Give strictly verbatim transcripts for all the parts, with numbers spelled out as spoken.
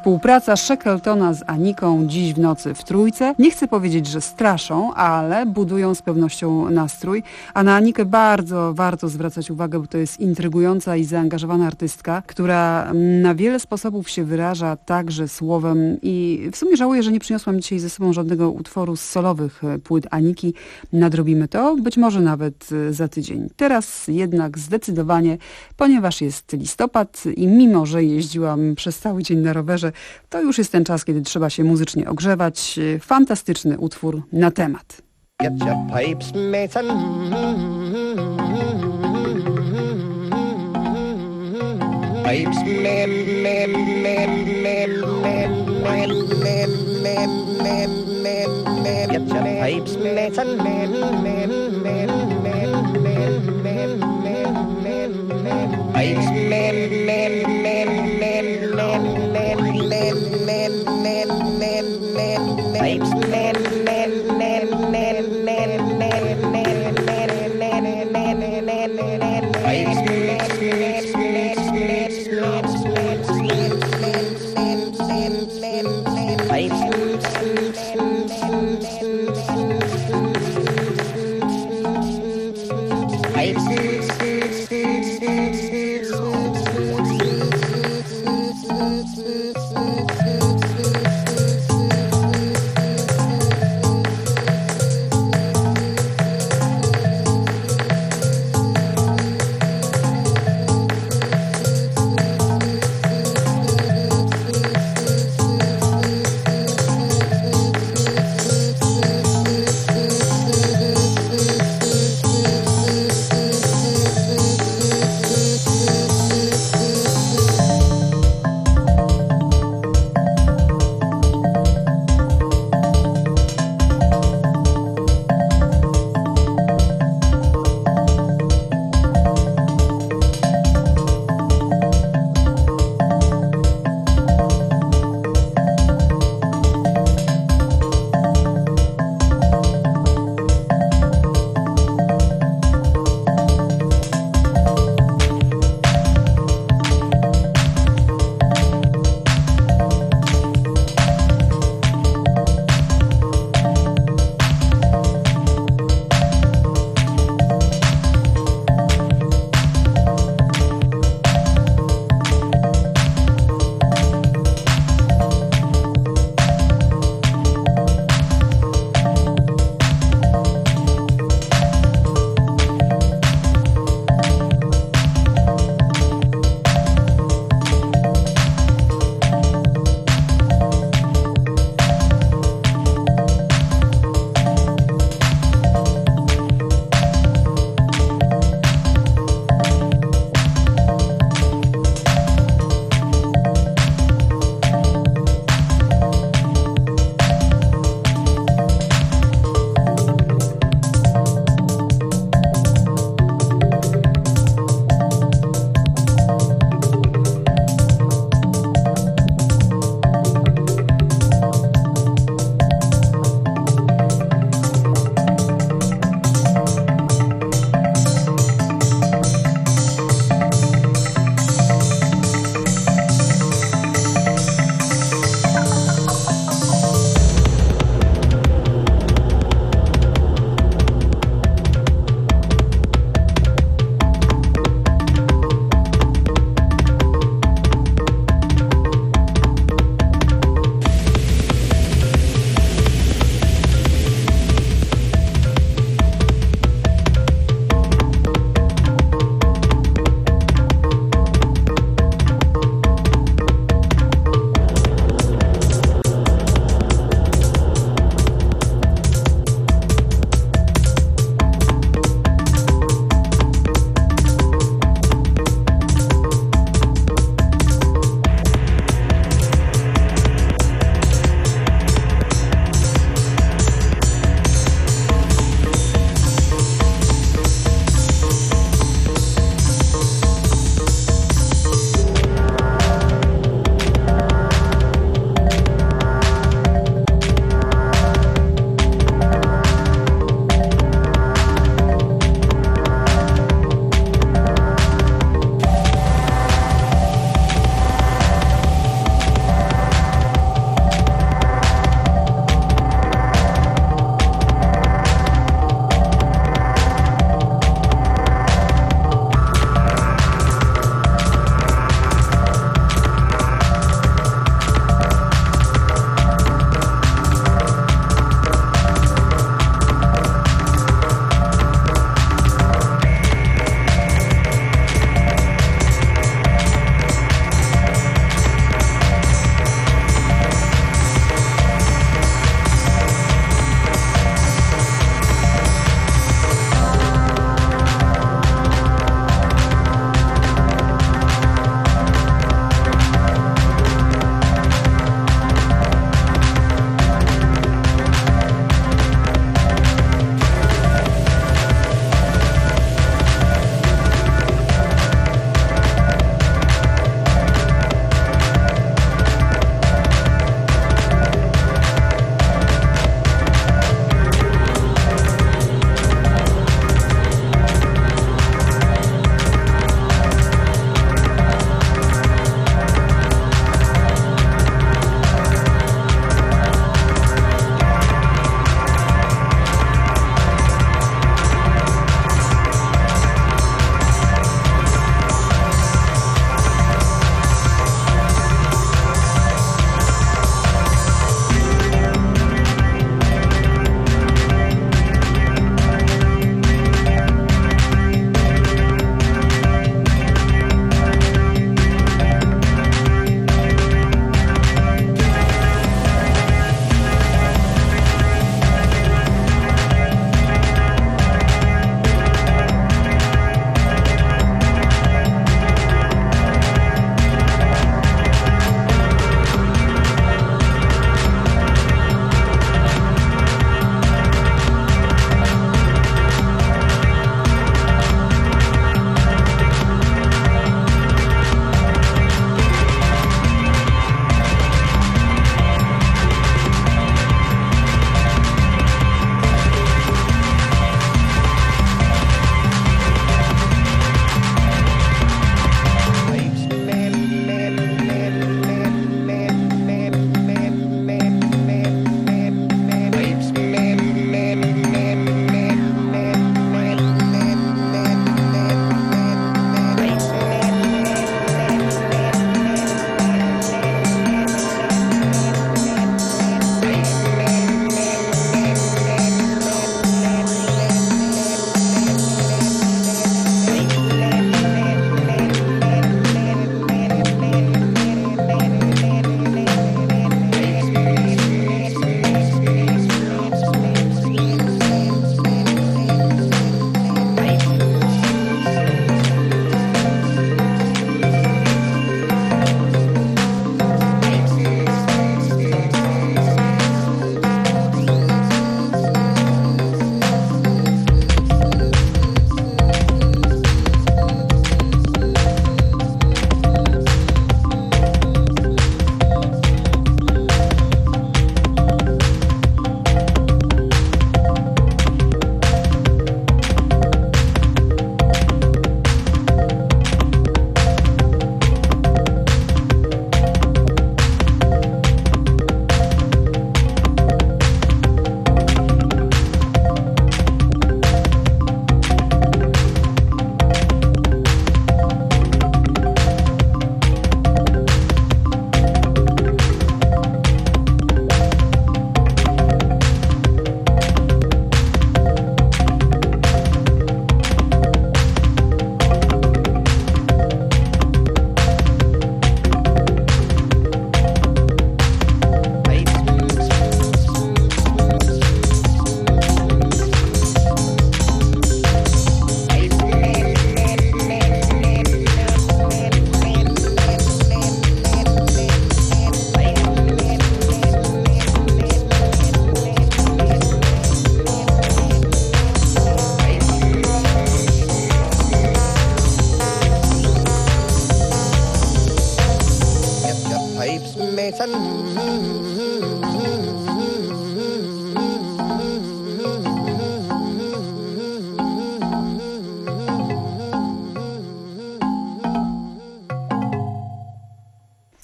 Współpraca Shackletona z Aniką dziś w nocy w trójce. Nie chcę powiedzieć, że straszą, ale budują z pewnością nastrój. A na Anikę bardzo warto zwracać uwagę, bo to jest intrygująca i zaangażowana artystka, która na wiele sposobów się wyraża także słowem i w sumie żałuję, że nie przyniosłam dzisiaj ze sobą żadnego utworu z solowych płyt Aniki. Nadrobimy to, być może nawet za tydzień. Teraz jednak zdecydowanie, ponieważ jest listopad i mimo, że jeździłam przez cały dzień na rowerze, to już jest ten czas, kiedy trzeba się muzycznie ogrzewać. Fantastyczny utwór na temat. Get your pipes, mates, and pipes, man, man, man, man, man, man, man, man, man, man, man. Get your pipes, mates, and man, man, man, man, man, man, man, man, man. Pipes, man, man, man, man, man, man, man, man, man, man, man. Pipes, man, man, man, man, man, man, man, man, man, man, man, man. Pipes, man,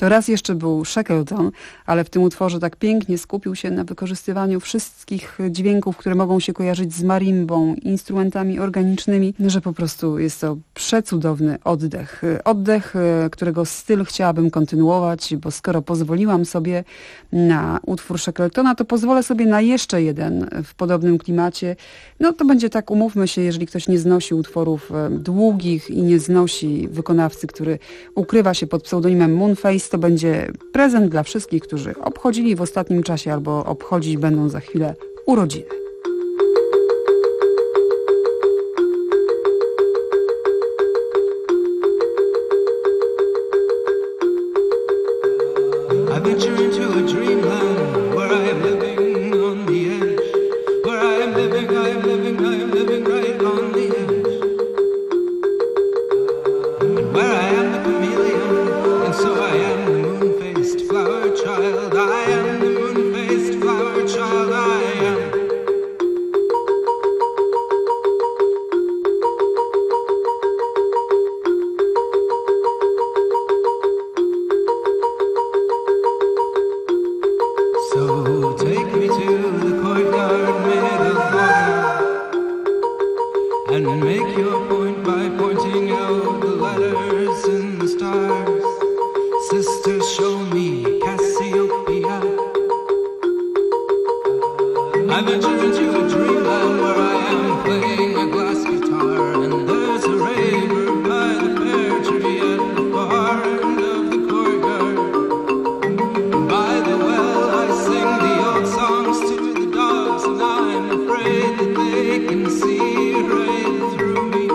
To raz jeszcze był Shackleton, ale w tym utworze tak pięknie skupił się na wykorzystywaniu wszystkich dźwięków, które mogą się kojarzyć z marimbą, instrumentami organicznymi, że po prostu jest to przecudowny oddech. Oddech, którego styl chciałabym kontynuować, bo skoro pozwoliłam sobie na utwór Shackletona, to pozwolę sobie na jeszcze jeden w podobnym klimacie. No to będzie tak, umówmy się, jeżeli ktoś nie znosi utworów długich i nie znosi wykonawcy, który ukrywa się pod pseudonimem Moonface, to będzie prezent dla wszystkich, którzy obchodzili w ostatnim czasie albo obchodzić będą za chwilę urodziny. I venture into a dreamland where I am living on the edge. Where I am living, I am living, I am living right on the edge. And where I am the chameleon, and so I am the moon-faced flower child. I am the moon-faced flower child, I am. So take me to the courtyard made of water, and make your point by pointing out the letters in the stars. Sister, show me Cassiopeia. I venture into a dreamland where I am playing a glass guitar, and there's a raver by the pear tree at the far end of the courtyard. By the well I sing the old songs to the dogs, and I'm afraid that they can see right through me.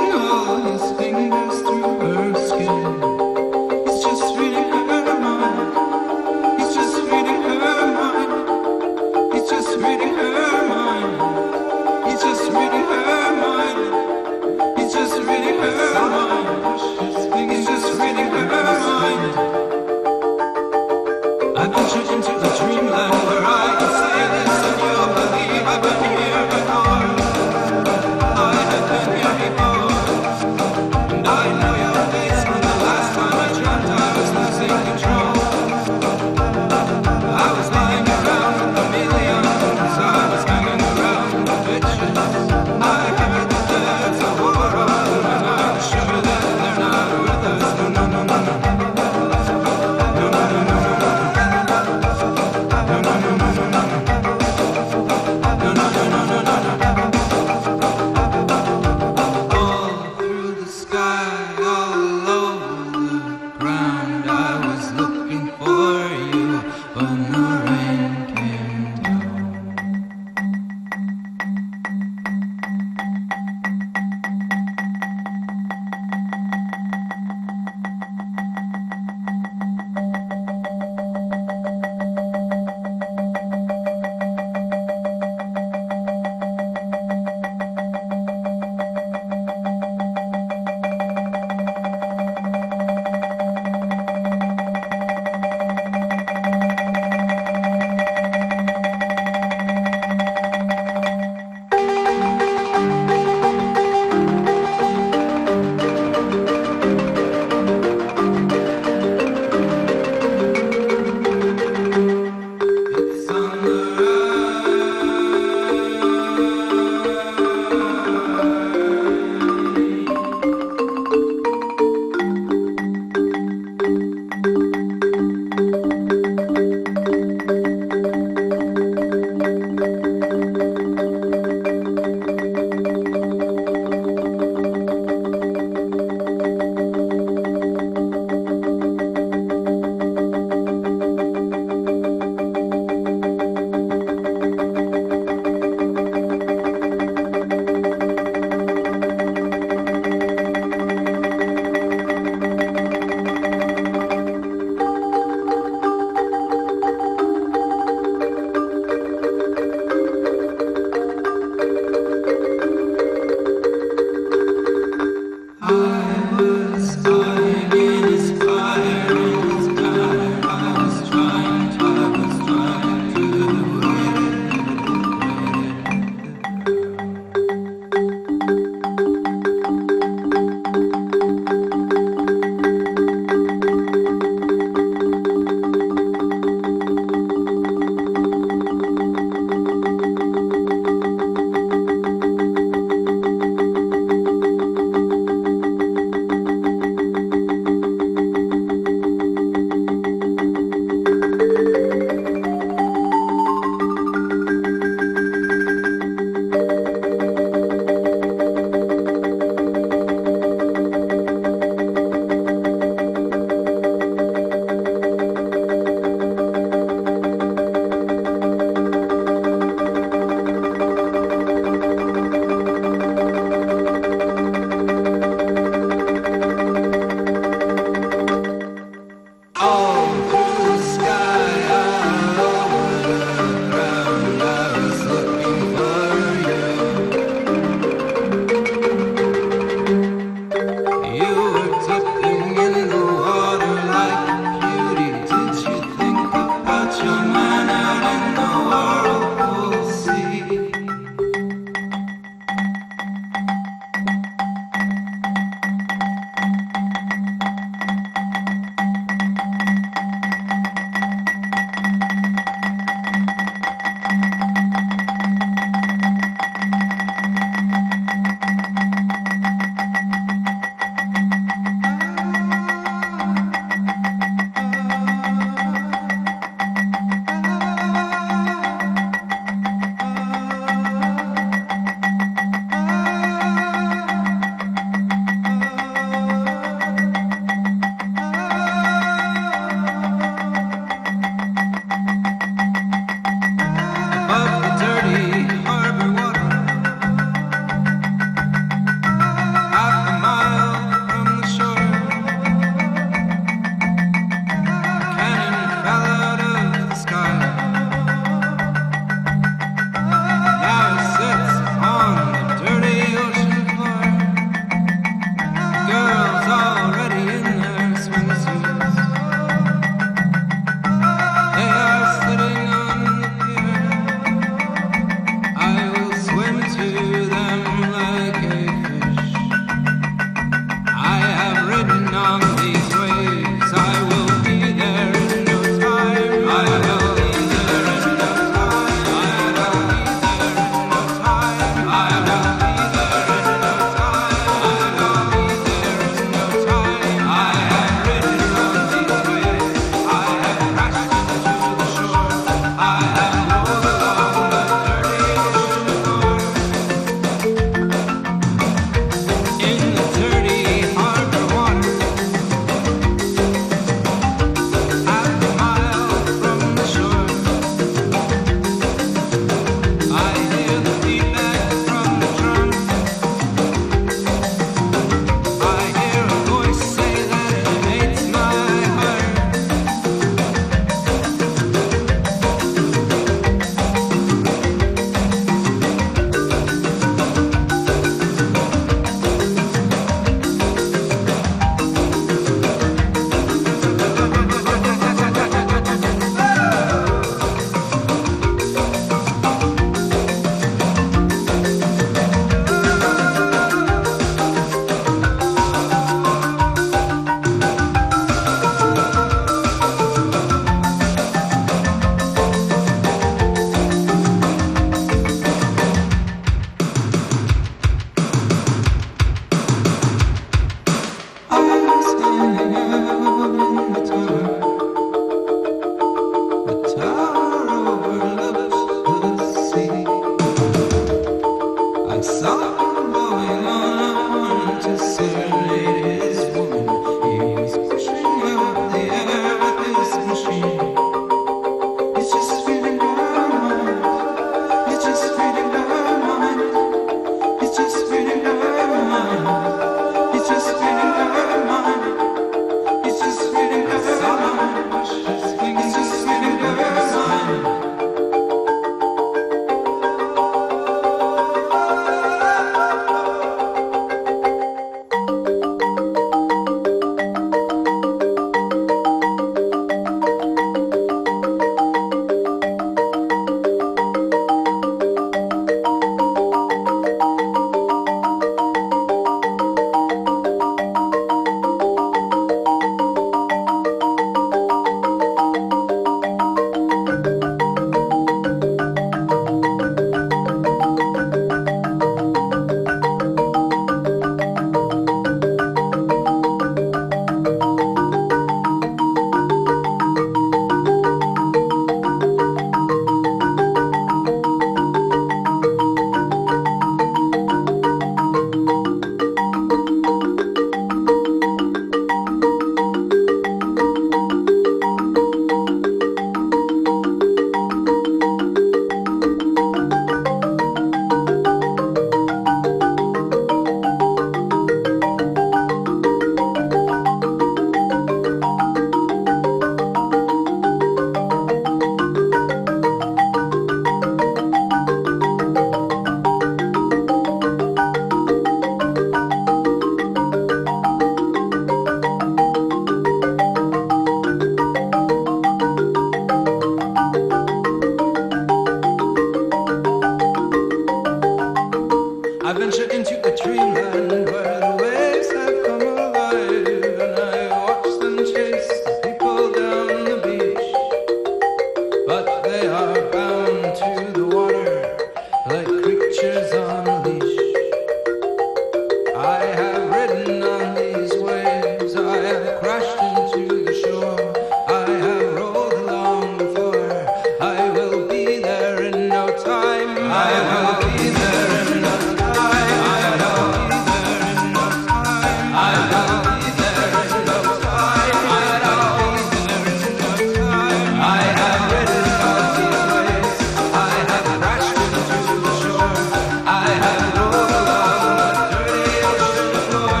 crashed into the shore. I have rolled along before. I will be there in no time. I will be there in no time. I will be there in no time. I will be there in no time. I will be there in no time. I have ridden all these waves. I have crashed into the shore. I have rolled along the dirty ocean floor.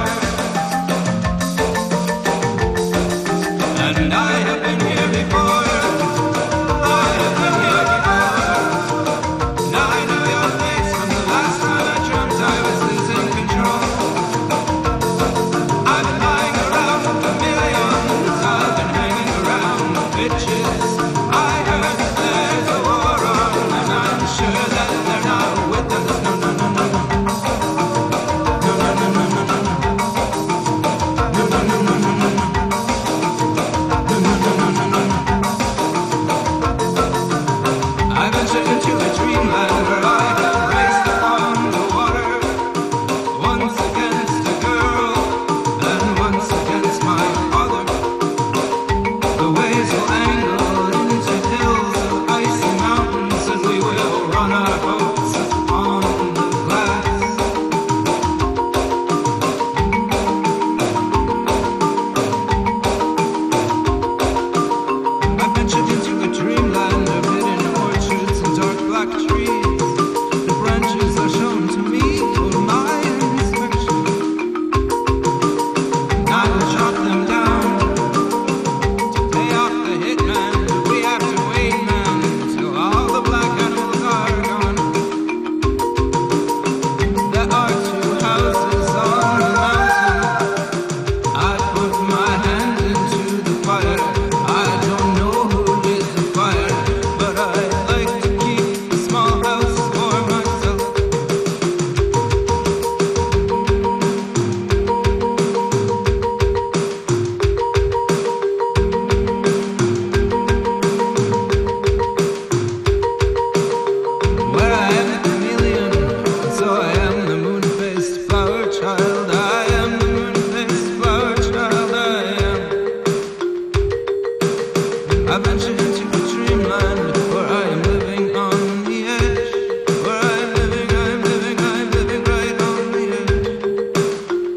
And I have been here before. I have been here before. Now I know your face from the last time I dreamt I was losing control. I've been lying around for millions. I've been hanging around bitches. I heard that there's a war on, and I'm sure that they're not with us. No, no, no, no, no. No, no, no, no, no, no, no. No, no, no, no, no, no, no. I ventured into a dreamland where I have raced upon the water, once against a girl, and once against my father. The waves will angle into hills of icy mountains, and we will run our boats on the glass. I ventured into a dreamland of hidden orchards and dark black trees. The branches are shown to me for my inspection. And I will chop them down to pay off the hitman. We have to wait, man, till all the black animals are gone. There are two houses on the mountain. I put my hand into the fire. I don't know who lit the fire, but I like to keep a small house for myself. Where I am the chameleon, and so I am the moon-faced flower child. I am the moon-faced flower child. I am. I ventured into a dreamland where I am living on the edge. Where I'm living, I'm living, I'm living right on the edge.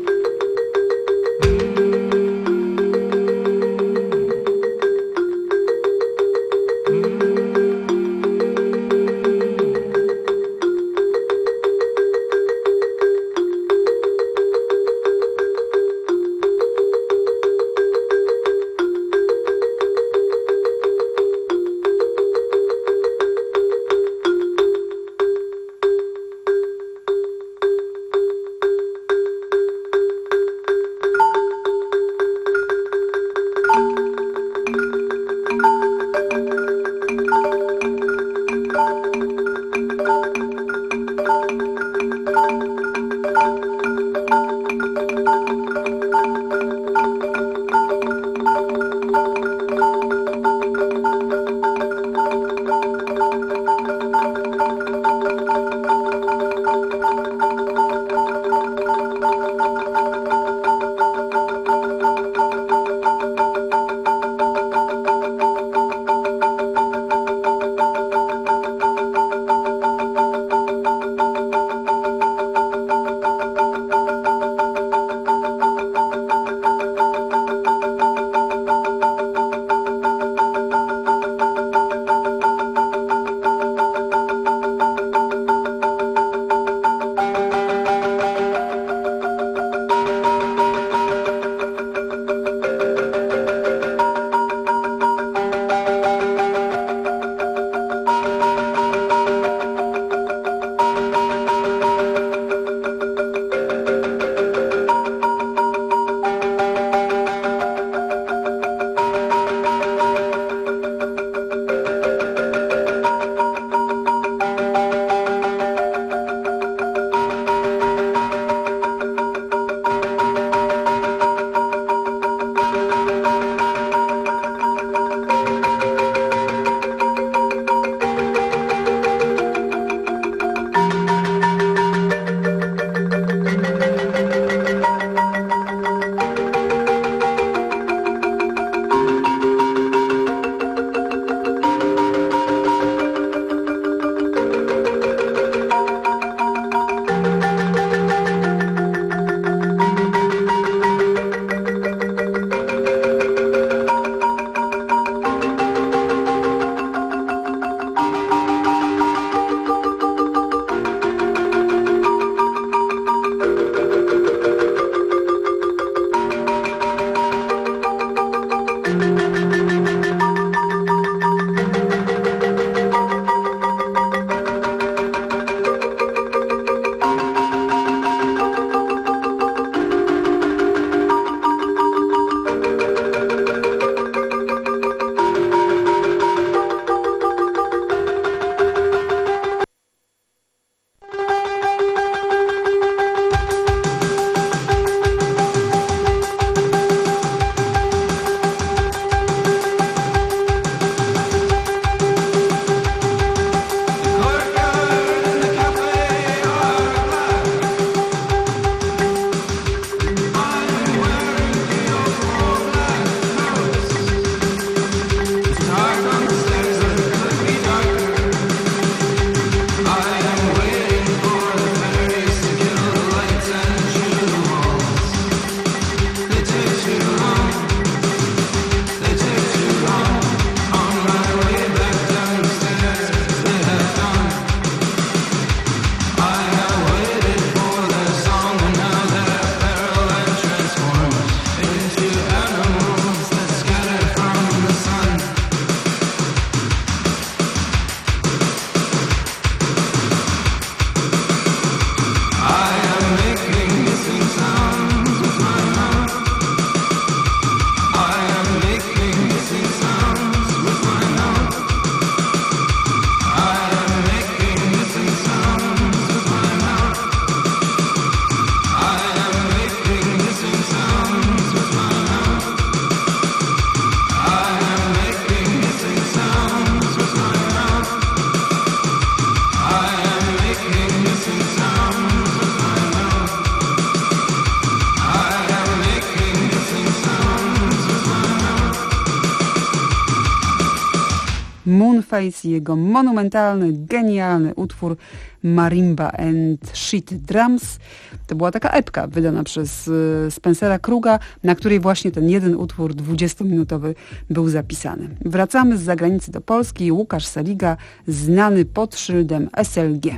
Moonface i jego monumentalny, genialny utwór Marimba and Shit Drums. To była taka epka wydana przez Spencera Kruga, na której właśnie ten jeden utwór dwudziestominutowy był zapisany. Wracamy z zagranicy do Polski. Łukasz Seliga, znany pod szyldem S L G.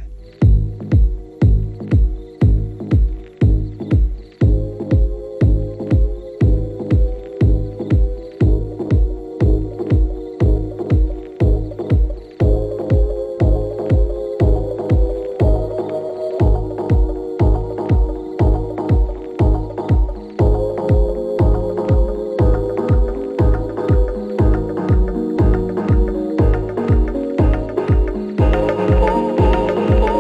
Oh,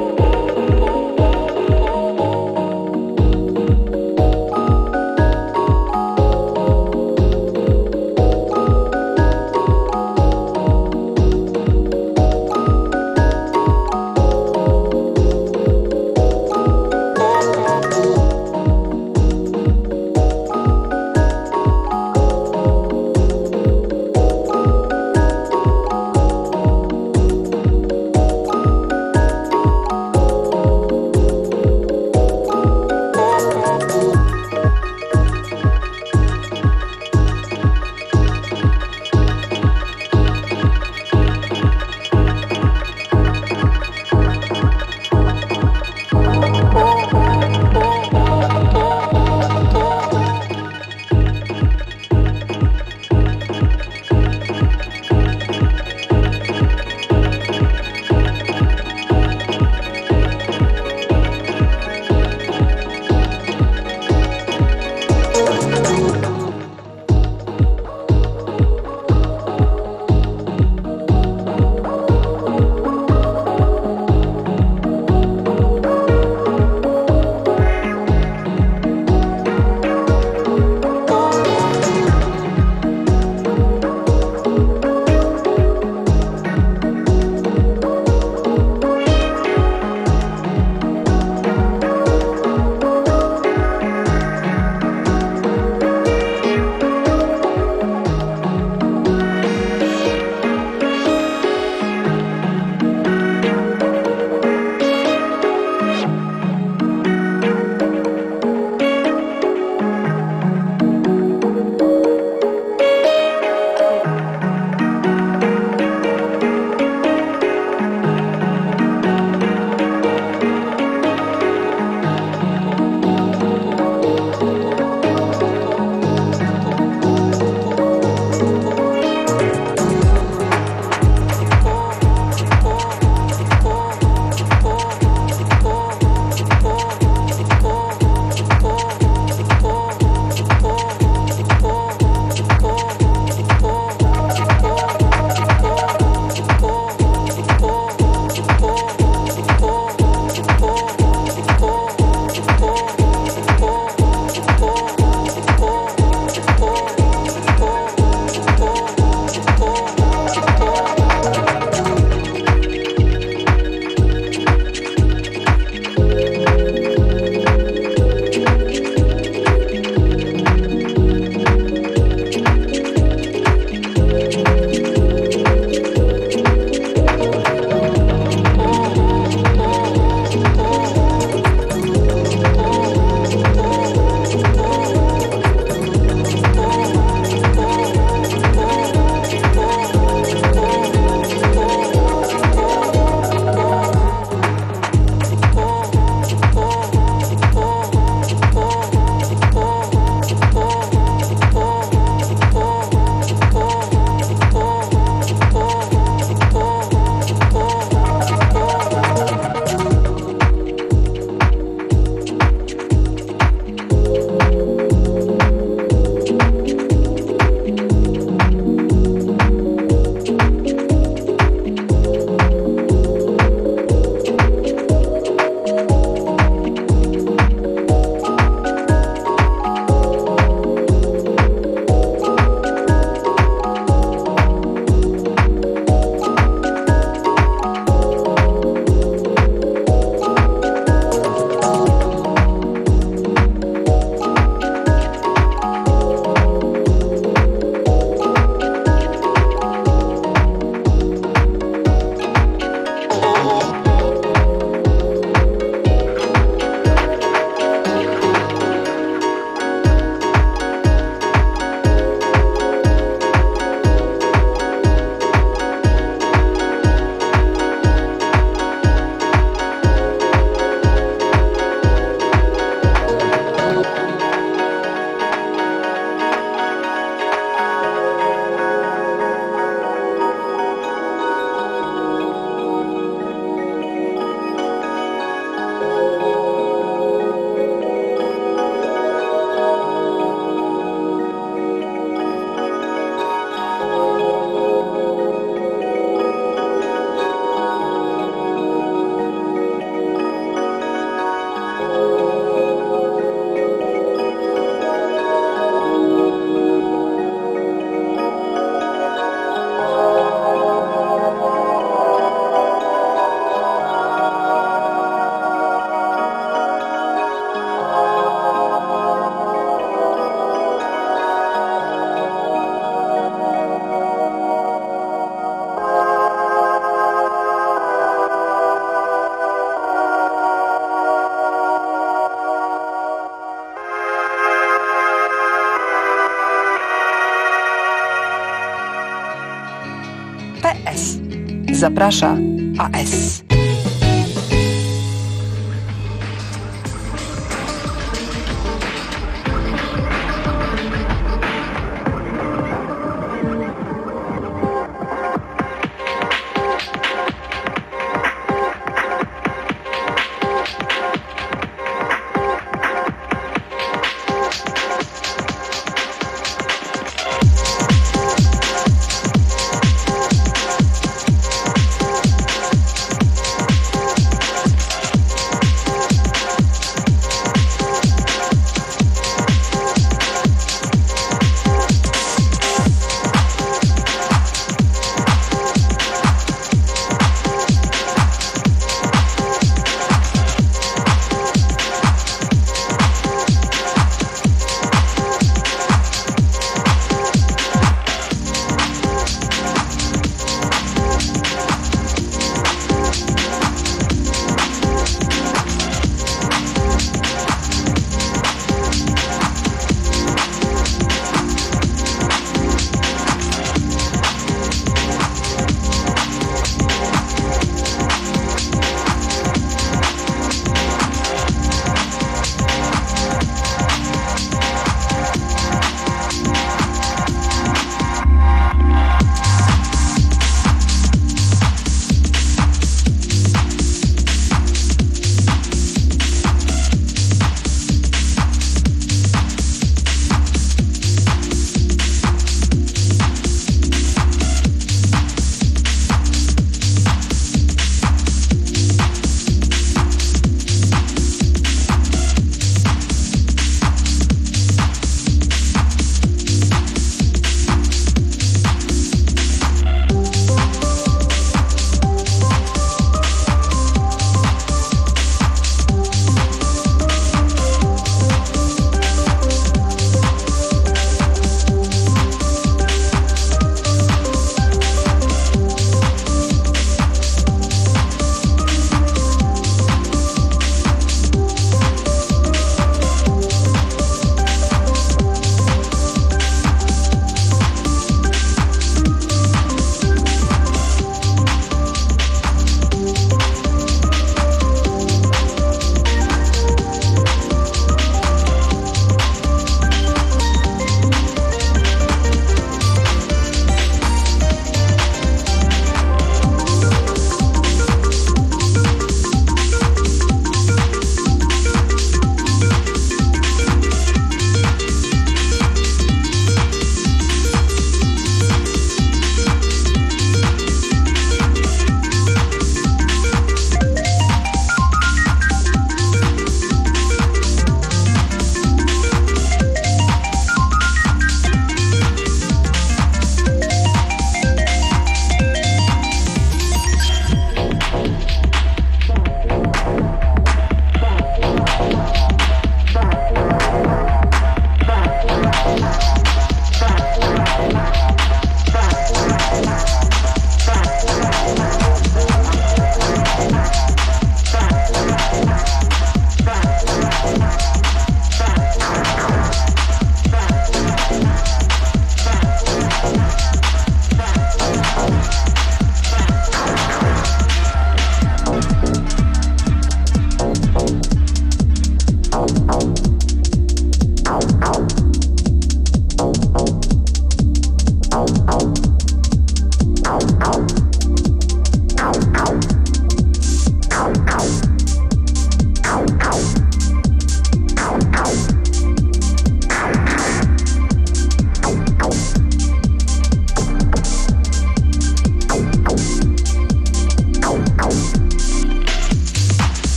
S. Zaprasza A S.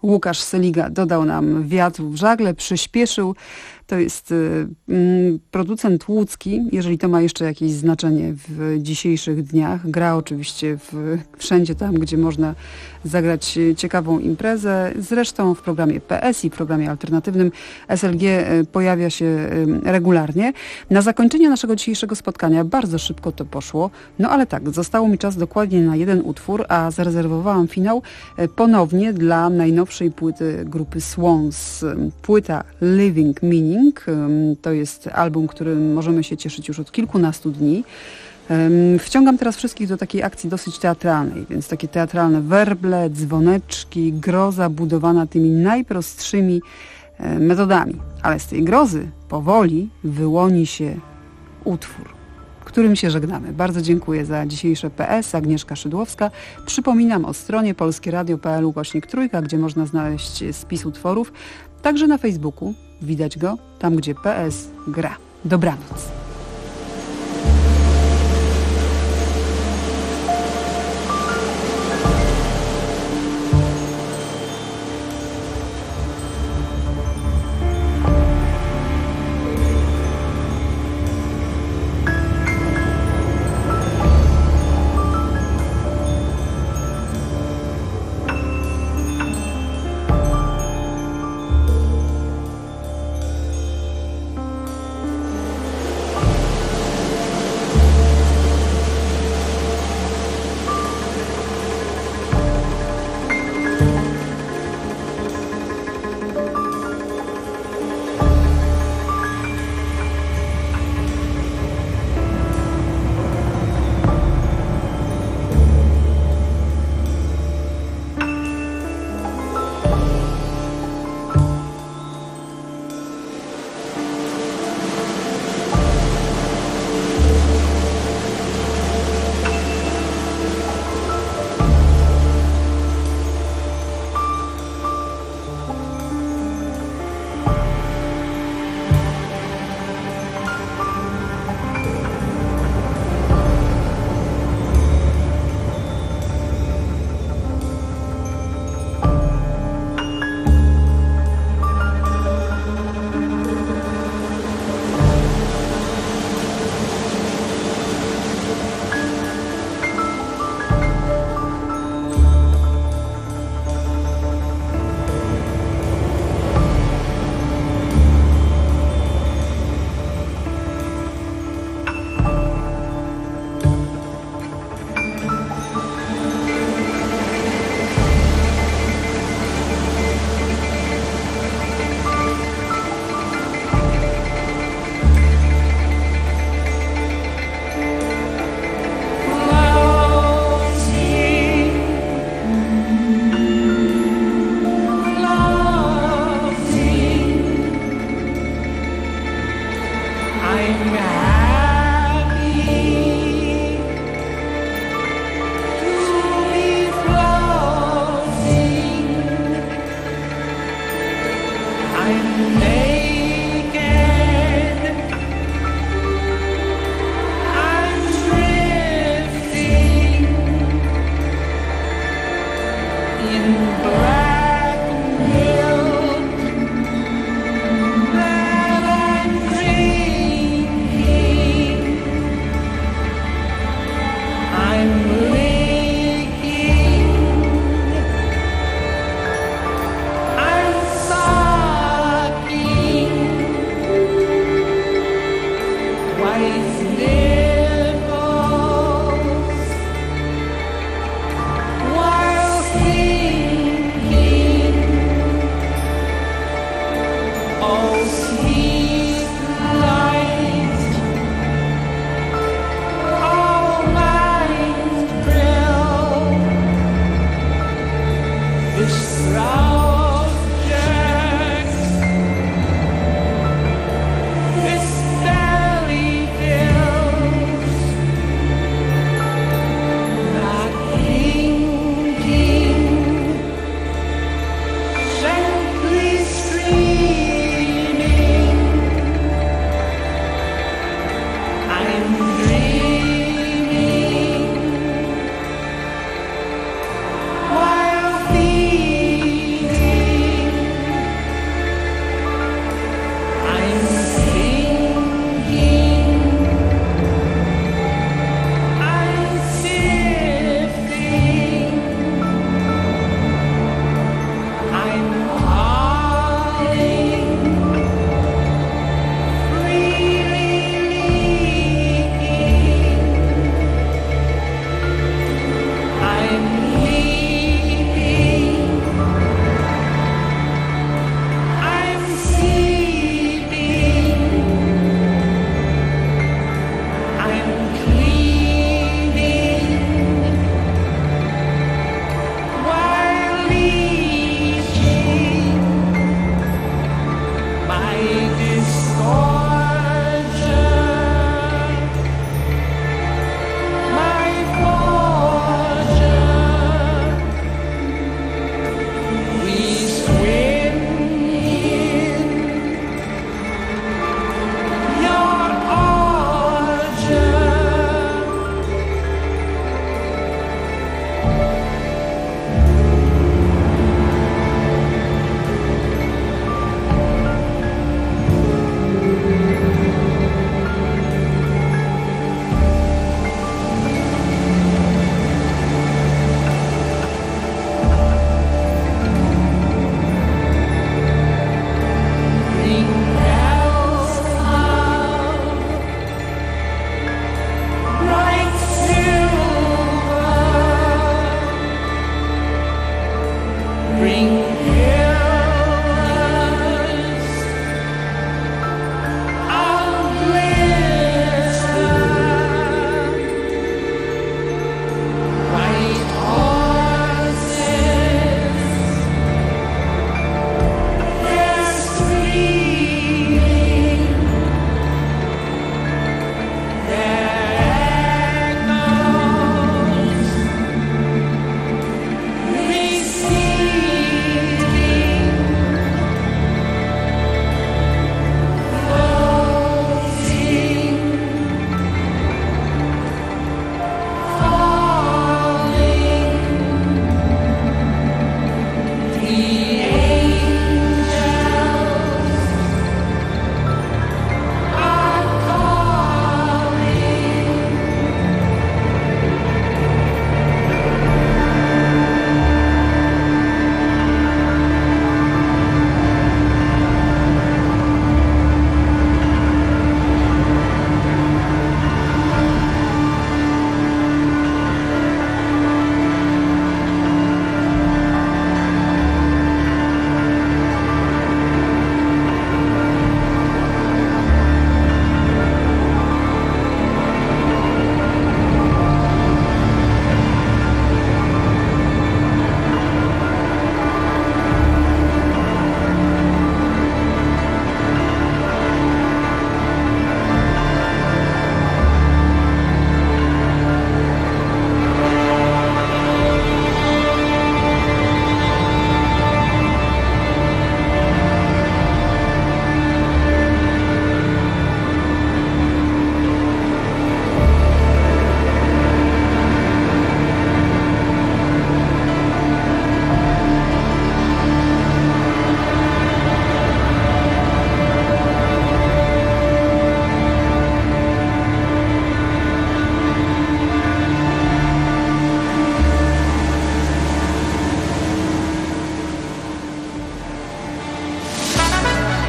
Łukasz Seliga dodał nam wiatru w żagle, przyspieszył. To jest y, y, producent łódzki, jeżeli to ma jeszcze jakieś znaczenie w dzisiejszych dniach. Gra oczywiście w, wszędzie tam, gdzie można zagrać ciekawą imprezę. Zresztą w programie P S i w programie alternatywnym S L G y, pojawia się y, regularnie. Na zakończenie naszego dzisiejszego spotkania bardzo szybko to poszło. No ale tak, zostało mi czas dokładnie na jeden utwór, a zarezerwowałam finał y, ponownie dla najnowszej płyty grupy Swans. Płyta Living Meaning. To jest album, którym możemy się cieszyć już od kilkunastu dni. Wciągam teraz wszystkich do takiej akcji dosyć teatralnej, więc takie teatralne werble, dzwoneczki, groza budowana tymi najprostszymi metodami. Ale z tej grozy powoli wyłoni się utwór, którym się żegnamy. Bardzo dziękuję za dzisiejsze P S. Agnieszka Szydłowska. Przypominam o stronie polskieradio kropka p l ukośnik trójka, gdzie można znaleźć spis utworów. Także na Facebooku widać go, tam gdzie P S gra. Dobranoc.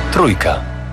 Trójka.